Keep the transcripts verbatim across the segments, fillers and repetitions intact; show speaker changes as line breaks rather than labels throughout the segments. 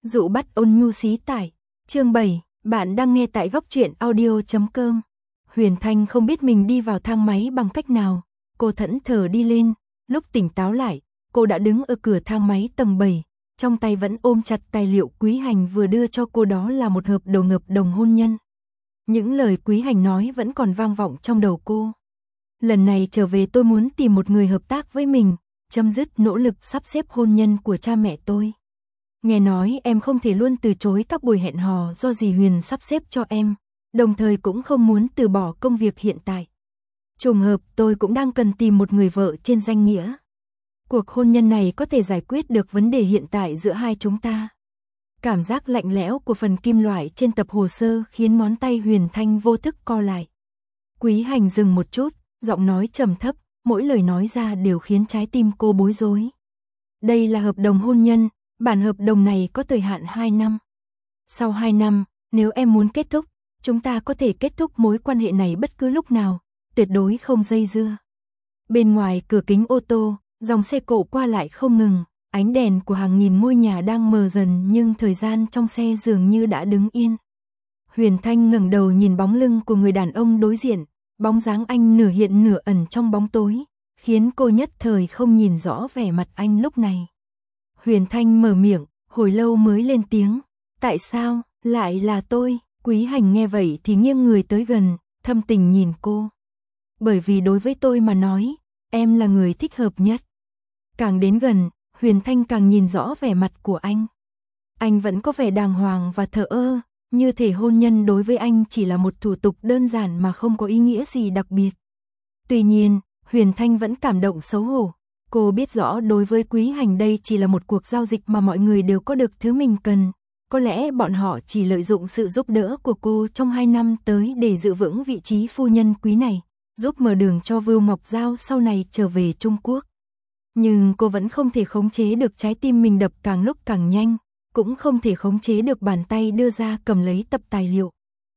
Dụ bắt ôn nhu xí tải. Chương bảy, bạn đang nghe tại góc truyện audio chấm com. Huyền Thanh không biết mình đi vào thang máy bằng cách nào, cô thẫn thờ đi lên, lúc tỉnh táo lại, cô đã đứng ở cửa thang máy tầng bảy, trong tay vẫn ôm chặt tài liệu Quý Hành vừa đưa cho cô, đó là một hợp đồng hợp đồng hôn nhân. Những lời Quý Hành nói vẫn còn vang vọng trong đầu cô. Lần này trở về tôi muốn tìm một người hợp tác với mình, chấm dứt nỗ lực sắp xếp hôn nhân của cha mẹ tôi. Nghe nói em không thể luôn từ chối các buổi hẹn hò do dì Huyền sắp xếp cho em, đồng thời cũng không muốn từ bỏ công việc hiện tại. Trùng hợp tôi cũng đang cần tìm một người vợ trên danh nghĩa. Cuộc hôn nhân này có thể giải quyết được vấn đề hiện tại giữa hai chúng ta. Cảm giác lạnh lẽo của phần kim loại trên tập hồ sơ khiến ngón tay Huyền Thanh vô thức co lại. Quý Hành dừng một chút, giọng nói trầm thấp, mỗi lời nói ra đều khiến trái tim cô bối rối. Đây là hợp đồng hôn nhân, bản hợp đồng này có thời hạn hai năm. Sau hai năm, nếu em muốn kết thúc, chúng ta có thể kết thúc mối quan hệ này bất cứ lúc nào, tuyệt đối không dây dưa. Bên ngoài cửa kính ô tô, dòng xe cộ qua lại không ngừng, ánh đèn của hàng nghìn ngôi nhà đang mờ dần nhưng thời gian trong xe dường như đã đứng yên. Huyền Thanh ngẩng đầu nhìn bóng lưng của người đàn ông đối diện, bóng dáng anh nửa hiện nửa ẩn trong bóng tối, khiến cô nhất thời không nhìn rõ vẻ mặt anh lúc này. Huyền Thanh mở miệng, hồi lâu mới lên tiếng, tại sao, lại là tôi? Quý Hành nghe vậy thì nghiêng người tới gần, thâm tình nhìn cô. Bởi vì đối với tôi mà nói, em là người thích hợp nhất. Càng đến gần, Huyền Thanh càng nhìn rõ vẻ mặt của anh. Anh vẫn có vẻ đàng hoàng và thờ ơ, như thể hôn nhân đối với anh chỉ là một thủ tục đơn giản mà không có ý nghĩa gì đặc biệt. Tuy nhiên, Huyền Thanh vẫn cảm động xấu hổ. Cô biết rõ đối với Quý Hành đây chỉ là một cuộc giao dịch mà mọi người đều có được thứ mình cần. Có lẽ bọn họ chỉ lợi dụng sự giúp đỡ của cô trong hai năm tới để giữ vững vị trí phu nhân quý này, giúp mở đường cho Vưu Ngọc Giao sau này trở về Trung Quốc. Nhưng cô vẫn không thể khống chế được trái tim mình đập càng lúc càng nhanh, cũng không thể khống chế được bàn tay đưa ra cầm lấy tập tài liệu.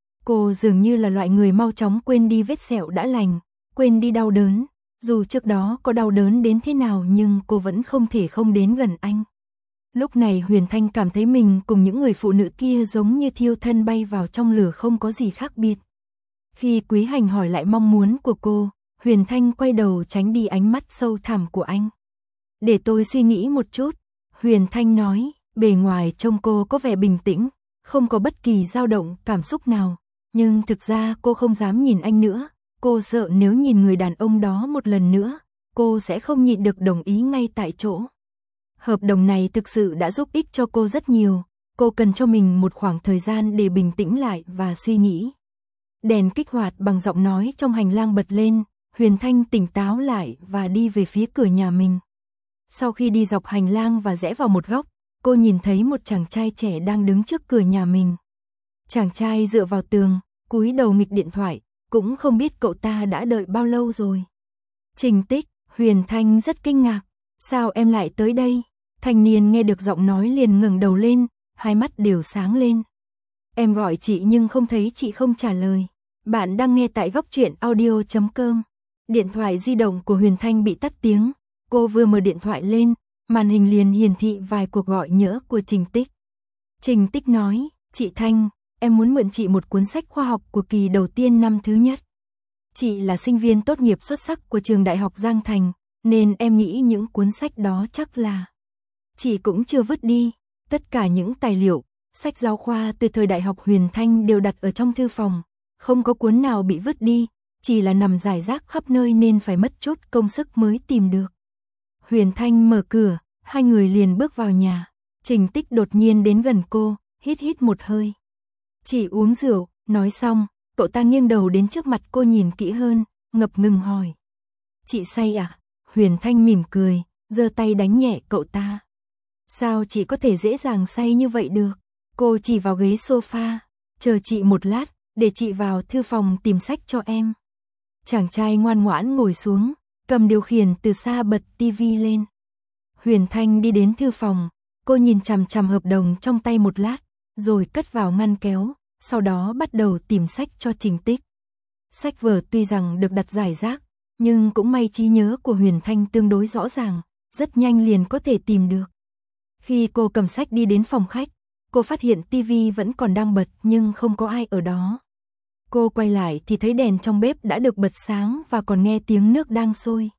Cô dường như là loại người mau chóng quên đi vết sẹo đã lành, quên đi đau đớn. Dù trước đó có đau đớn đến thế nào nhưng cô vẫn không thể không đến gần anh. Lúc này Huyền Thanh cảm thấy mình cùng những người phụ nữ kia giống như thiêu thân bay vào trong lửa, không có gì khác biệt. Khi Quý Hành hỏi lại mong muốn của cô, Huyền Thanh quay đầu tránh đi ánh mắt sâu thẳm của anh. Để tôi suy nghĩ một chút, Huyền Thanh nói, bề ngoài trông cô có vẻ bình tĩnh, không có bất kỳ dao động cảm xúc nào, nhưng thực ra cô không dám nhìn anh nữa. Cô sợ nếu nhìn người đàn ông đó một lần nữa, cô sẽ không nhịn được đồng ý ngay tại chỗ. Hợp đồng này thực sự đã giúp ích cho cô rất nhiều, cô cần cho mình một khoảng thời gian để bình tĩnh lại và suy nghĩ. Đèn kích hoạt bằng giọng nói trong hành lang bật lên, Huyền Thanh tỉnh táo lại và đi về phía cửa nhà mình. Sau khi đi dọc hành lang và rẽ vào một góc, cô nhìn thấy một chàng trai trẻ đang đứng trước cửa nhà mình. Chàng trai dựa vào tường, cúi đầu nghịch điện thoại. Cũng không biết cậu ta đã đợi bao lâu rồi. Trình Tích, Huyền Thanh rất kinh ngạc. Sao em lại tới đây? Thanh niên nghe được giọng nói liền ngẩng đầu lên, hai mắt đều sáng lên. Em gọi chị nhưng không thấy chị không trả lời. Bạn đang nghe tại góc truyện audio chấm com. Điện thoại di động của Huyền Thanh bị tắt tiếng. Cô vừa mở điện thoại lên, màn hình liền hiển thị vài cuộc gọi nhỡ của Trình Tích. Trình Tích nói, chị Thanh, em muốn mượn chị một cuốn sách khoa học của kỳ đầu tiên năm thứ nhất. Chị là sinh viên tốt nghiệp xuất sắc của trường Đại học Giang Thành, nên em nghĩ những cuốn sách đó chắc là chị cũng chưa vứt đi. Tất cả những tài liệu, sách giáo khoa từ thời đại học Huyền Thanh đều đặt ở trong thư phòng, không có cuốn nào bị vứt đi, chỉ là nằm rải rác khắp nơi nên phải mất chút công sức mới tìm được. Huyền Thanh mở cửa, hai người liền bước vào nhà. Trình Tích đột nhiên đến gần cô, hít hít một hơi. Chị uống rượu, nói xong, cậu ta nghiêng đầu đến trước mặt cô nhìn kỹ hơn, ngập ngừng hỏi. Chị say à? Huyền Thanh mỉm cười, giơ tay đánh nhẹ cậu ta. Sao chị có thể dễ dàng say như vậy được? Cô chỉ vào ghế sofa, chờ chị một lát, để chị vào thư phòng tìm sách cho em. Chàng trai ngoan ngoãn ngồi xuống, cầm điều khiển từ xa bật tivi lên. Huyền Thanh đi đến thư phòng, cô nhìn chằm chằm hợp đồng trong tay một lát, rồi cất vào ngăn kéo, sau đó bắt đầu tìm sách cho Trình Tích. Sách vở tuy rằng được đặt rải rác, nhưng cũng may trí nhớ của Huyền Thanh tương đối rõ ràng, rất nhanh liền có thể tìm được. Khi cô cầm sách đi đến phòng khách, cô phát hiện tivi vẫn còn đang bật nhưng không có ai ở đó. Cô quay lại thì thấy đèn trong bếp đã được bật sáng và còn nghe tiếng nước đang sôi.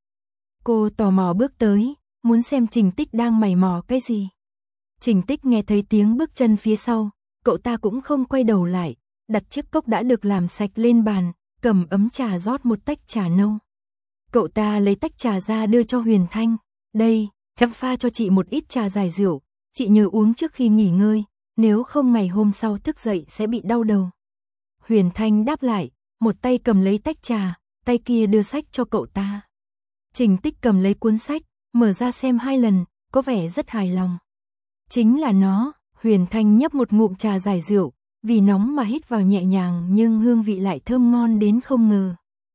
Cô tò mò bước tới, muốn xem Trình Tích đang mày mò cái gì. Trình Tích nghe thấy tiếng bước chân phía sau, cậu ta cũng không quay đầu lại, đặt chiếc cốc đã được làm sạch lên bàn, cầm ấm trà rót một tách trà nâu. Cậu ta lấy tách trà ra đưa cho Huyền Thanh, đây, em pha cho chị một ít trà giải rượu, chị nhớ uống trước khi nghỉ ngơi, nếu không ngày hôm sau thức dậy sẽ bị đau đầu. Huyền Thanh đáp lại, một tay cầm lấy tách trà, tay kia đưa sách cho cậu ta. Trình Tích cầm lấy cuốn sách, mở ra xem hai lần, có vẻ rất hài lòng. Chính là nó, Huyền Thanh nhấp một ngụm trà giải rượu, vì nóng mà hít vào nhẹ nhàng nhưng hương vị lại thơm ngon đến không ngờ.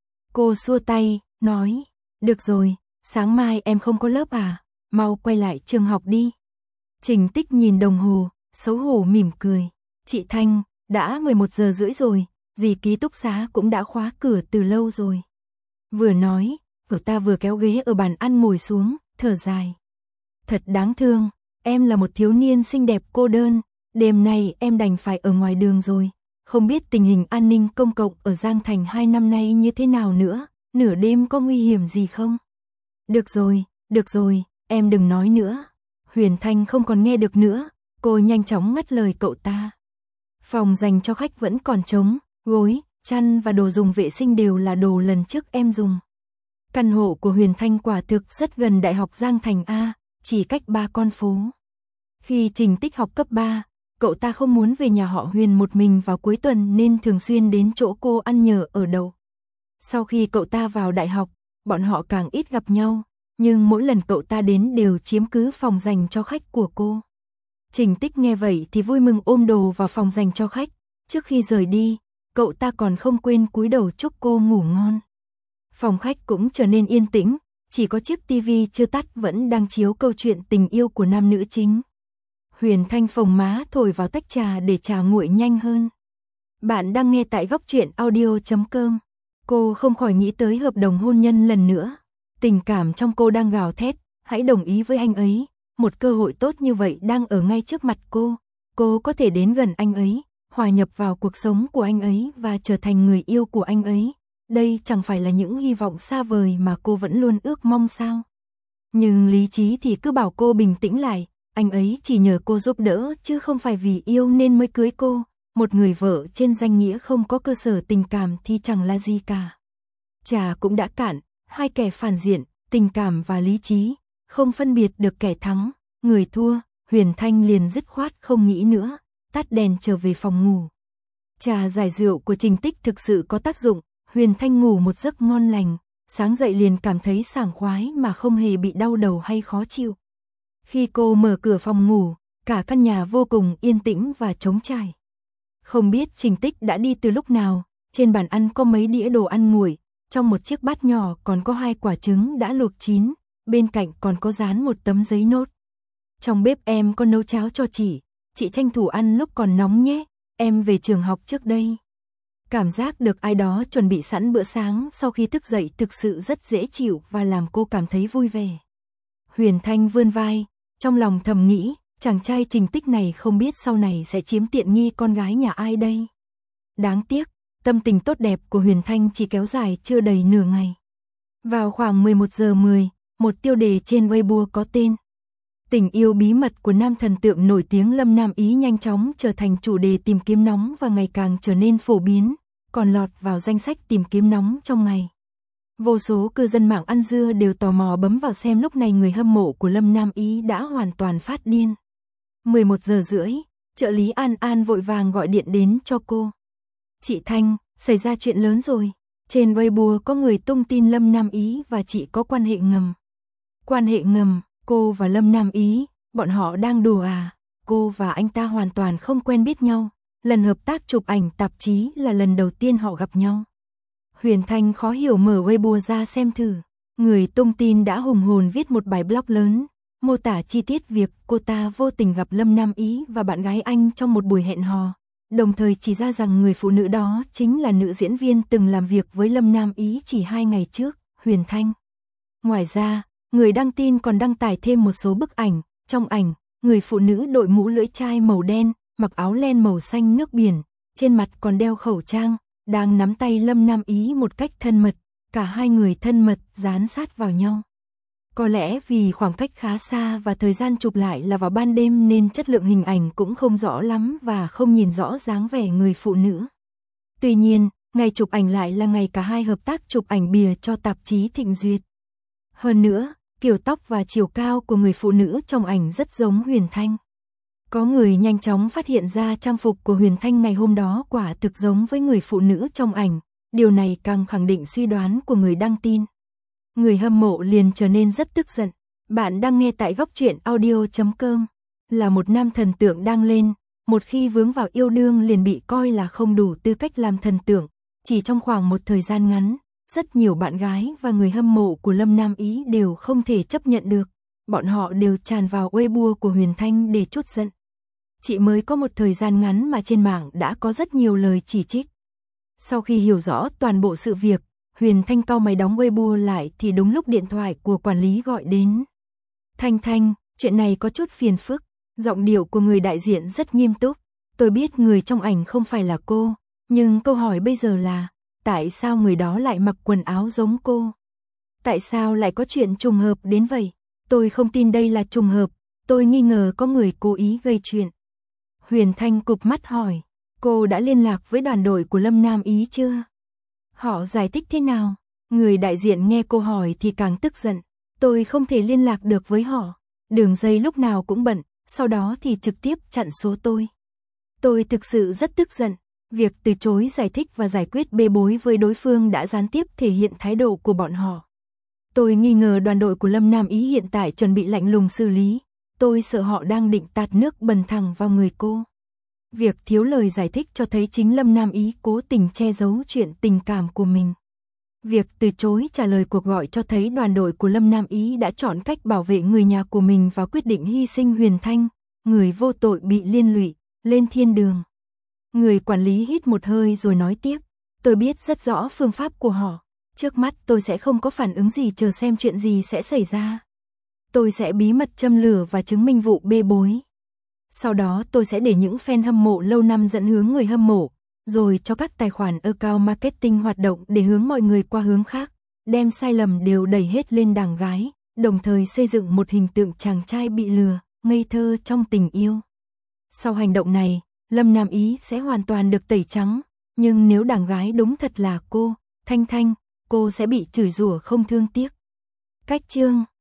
Cô xua tay, nói, được rồi, sáng mai em không có lớp à, mau quay lại trường học đi. Trình Tích nhìn đồng hồ, xấu hổ mỉm cười, chị Thanh, đã mười một giờ rưỡi rồi, dì ký túc xá cũng đã khóa cửa từ lâu rồi. Vừa nói, cậu ta vừa kéo ghế ở bàn ăn ngồi xuống, thở dài. Thật đáng thương, em là một thiếu niên xinh đẹp cô đơn, đêm nay em đành phải ở ngoài đường rồi, không biết tình hình an ninh công cộng ở Giang Thành hai năm nay như thế nào nữa, nửa đêm có nguy hiểm gì không? Được rồi, được rồi, em đừng nói nữa. Huyền Thanh không còn nghe được nữa, cô nhanh chóng ngắt lời cậu ta. Phòng dành cho khách vẫn còn trống, gối, chăn và đồ dùng vệ sinh đều là đồ lần trước em dùng. Căn hộ của Huyền Thanh quả thực rất gần Đại học Giang Thành A, chỉ cách ba con phố. Khi Trình Tích học cấp ba, cậu ta không muốn về nhà họ Huyền một mình vào cuối tuần nên thường xuyên đến chỗ cô ăn nhờ ở đậu. Sau khi cậu ta vào đại học, bọn họ càng ít gặp nhau, nhưng mỗi lần cậu ta đến đều chiếm cứ phòng dành cho khách của cô. Trình Tích nghe vậy thì vui mừng ôm đồ vào phòng dành cho khách, trước khi rời đi, cậu ta còn không quên cúi đầu chúc cô ngủ ngon. Phòng khách cũng trở nên yên tĩnh, chỉ có chiếc tivi chưa tắt vẫn đang chiếu câu chuyện tình yêu của nam nữ chính. Huyền Thanh phồng má thổi vào tách trà để trà nguội nhanh hơn. Bạn đang nghe tại góc truyện audio chấm com. Cô không khỏi nghĩ tới hợp đồng hôn nhân lần nữa. Tình cảm trong cô đang gào thét, hãy đồng ý với anh ấy. Một cơ hội tốt như vậy đang ở ngay trước mặt cô. Cô có thể đến gần anh ấy, hòa nhập vào cuộc sống của anh ấy và trở thành người yêu của anh ấy. Đây chẳng phải là những hy vọng xa vời mà cô vẫn luôn ước mong sao? Nhưng lý trí thì cứ bảo cô bình tĩnh lại, anh ấy chỉ nhờ cô giúp đỡ chứ không phải vì yêu nên mới cưới cô. Một người vợ trên danh nghĩa không có cơ sở tình cảm thì chẳng là gì cả. Trà cũng đã cạn, hai kẻ phản diện, tình cảm và lý trí, không phân biệt được kẻ thắng, người thua. Huyền Thanh liền dứt khoát không nghĩ nữa, tắt đèn trở về phòng ngủ. Trà giải rượu của Trình Tích thực sự có tác dụng, Huyền Thanh ngủ một giấc ngon lành, sáng dậy liền cảm thấy sảng khoái mà không hề bị đau đầu hay khó chịu. Khi cô mở cửa phòng ngủ, cả căn nhà vô cùng yên tĩnh và trống trải. Không biết Trình Tích đã đi từ lúc nào, trên bàn ăn có mấy đĩa đồ ăn nguội, trong một chiếc bát nhỏ còn có hai quả trứng đã luộc chín, bên cạnh còn có dán một tấm giấy nốt. Trong bếp em có nấu cháo cho chị, chị tranh thủ ăn lúc còn nóng nhé, em về trường học trước đây. Cảm giác được ai đó chuẩn bị sẵn bữa sáng sau khi thức dậy thực sự rất dễ chịu và làm cô cảm thấy vui vẻ. Huyền Thanh vươn vai, trong lòng thầm nghĩ, chàng trai Trình Tích này không biết sau này sẽ chiếm tiện nghi con gái nhà ai đây. Đáng tiếc, tâm tình tốt đẹp của Huyền Thanh chỉ kéo dài chưa đầy nửa ngày. Vào khoảng mười một giờ mười, một tiêu đề trên Weibo có tên Tình yêu bí mật của nam thần tượng nổi tiếng Lâm Nam Ý nhanh chóng trở thành chủ đề tìm kiếm nóng và ngày càng trở nên phổ biến, còn lọt vào danh sách tìm kiếm nóng trong ngày. Vô số cư dân mạng ăn dưa đều tò mò bấm vào xem, lúc này người hâm mộ của Lâm Nam Ý đã hoàn toàn phát điên. mười một giờ rưỡi, trợ lý An An vội vàng gọi điện đến cho cô. Chị Thanh, xảy ra chuyện lớn rồi. Trên Weibo có người tung tin Lâm Nam Ý và chị có quan hệ ngầm. Quan hệ ngầm, cô và Lâm Nam Ý, bọn họ đang đùa à? Cô và anh ta hoàn toàn không quen biết nhau. Lần hợp tác chụp ảnh tạp chí là lần đầu tiên họ gặp nhau. Huyền Thanh khó hiểu mở Weibo ra xem thử. Người tung tin đã hùng hồn viết một bài blog lớn, mô tả chi tiết việc cô ta vô tình gặp Lâm Nam Ý và bạn gái anh trong một buổi hẹn hò, đồng thời chỉ ra rằng người phụ nữ đó chính là nữ diễn viên từng làm việc với Lâm Nam Ý chỉ hai ngày trước, Huyền Thanh. Ngoài ra, người đăng tin còn đăng tải thêm một số bức ảnh, trong ảnh, người phụ nữ đội mũ lưỡi chai màu đen, mặc áo len màu xanh nước biển, trên mặt còn đeo khẩu trang, đang nắm tay Lâm Nam Ý một cách thân mật, cả hai người thân mật dán sát vào nhau. Có lẽ vì khoảng cách khá xa và thời gian chụp lại là vào ban đêm nên chất lượng hình ảnh cũng không rõ lắm và không nhìn rõ dáng vẻ người phụ nữ. Tuy nhiên, ngày chụp ảnh lại là ngày cả hai hợp tác chụp ảnh bìa cho tạp chí Thịnh Duyệt. Hơn nữa, kiểu tóc và chiều cao của người phụ nữ trong ảnh rất giống Huyền Thanh. Có người nhanh chóng phát hiện ra trang phục của Huyền Thanh ngày hôm đó quả thực giống với người phụ nữ trong ảnh, điều này càng khẳng định suy đoán của người đăng tin. Người hâm mộ liền trở nên rất tức giận. Bạn đang nghe tại góc truyện audio chấm com. Là một nam thần tượng đang lên, một khi vướng vào yêu đương liền bị coi là không đủ tư cách làm thần tượng. Chỉ trong khoảng một thời gian ngắn, rất nhiều bạn gái và người hâm mộ của Lâm Nam Ý đều không thể chấp nhận được. Bọn họ đều tràn vào Weibo của Huyền Thanh để trút giận. Chỉ mới có một thời gian ngắn mà trên mạng đã có rất nhiều lời chỉ trích. Sau khi hiểu rõ toàn bộ sự việc, Huyền Thanh cau mày đóng Weibo lại thì đúng lúc điện thoại của quản lý gọi đến. Thanh Thanh, chuyện này có chút phiền phức. Giọng điệu của người đại diện rất nghiêm túc. Tôi biết người trong ảnh không phải là cô, nhưng câu hỏi bây giờ là, tại sao người đó lại mặc quần áo giống cô? Tại sao lại có chuyện trùng hợp đến vậy? Tôi không tin đây là trùng hợp, tôi nghi ngờ có người cố ý gây chuyện. Huyền Thanh cụp mắt hỏi, cô đã liên lạc với đoàn đội của Lâm Nam Ý chưa? Họ giải thích thế nào? Người đại diện nghe cô hỏi thì càng tức giận. Tôi không thể liên lạc được với họ. Đường dây lúc nào cũng bận, sau đó thì trực tiếp chặn số tôi. Tôi thực sự rất tức giận. Việc từ chối giải thích và giải quyết bê bối với đối phương đã gián tiếp thể hiện thái độ của bọn họ. Tôi nghi ngờ đoàn đội của Lâm Nam Ý hiện tại chuẩn bị lạnh lùng xử lý. Tôi sợ họ đang định tạt nước bẩn thẳng vào người cô. Việc thiếu lời giải thích cho thấy chính Lâm Nam Ý cố tình che giấu chuyện tình cảm của mình. Việc từ chối trả lời cuộc gọi cho thấy đoàn đội của Lâm Nam Ý đã chọn cách bảo vệ người nhà của mình và quyết định hy sinh Huyền Thanh, người vô tội bị liên lụy, lên thiên đường. Người quản lý hít một hơi rồi nói tiếp, tôi biết rất rõ phương pháp của họ. Trước mắt tôi sẽ không có phản ứng gì, chờ xem chuyện gì sẽ xảy ra. Tôi sẽ bí mật châm lửa và chứng minh vụ bê bối. Sau đó tôi sẽ để những fan hâm mộ lâu năm dẫn hướng người hâm mộ, rồi cho các tài khoản account marketing hoạt động để hướng mọi người qua hướng khác, đem sai lầm đều đẩy hết lên đàn gái, đồng thời xây dựng một hình tượng chàng trai bị lừa, ngây thơ trong tình yêu. Sau hành động này, Lâm Nam Ý sẽ hoàn toàn được tẩy trắng, nhưng nếu đàn gái đúng thật là cô, Thanh Thanh, cô sẽ bị chửi rủa không thương tiếc. Cách chương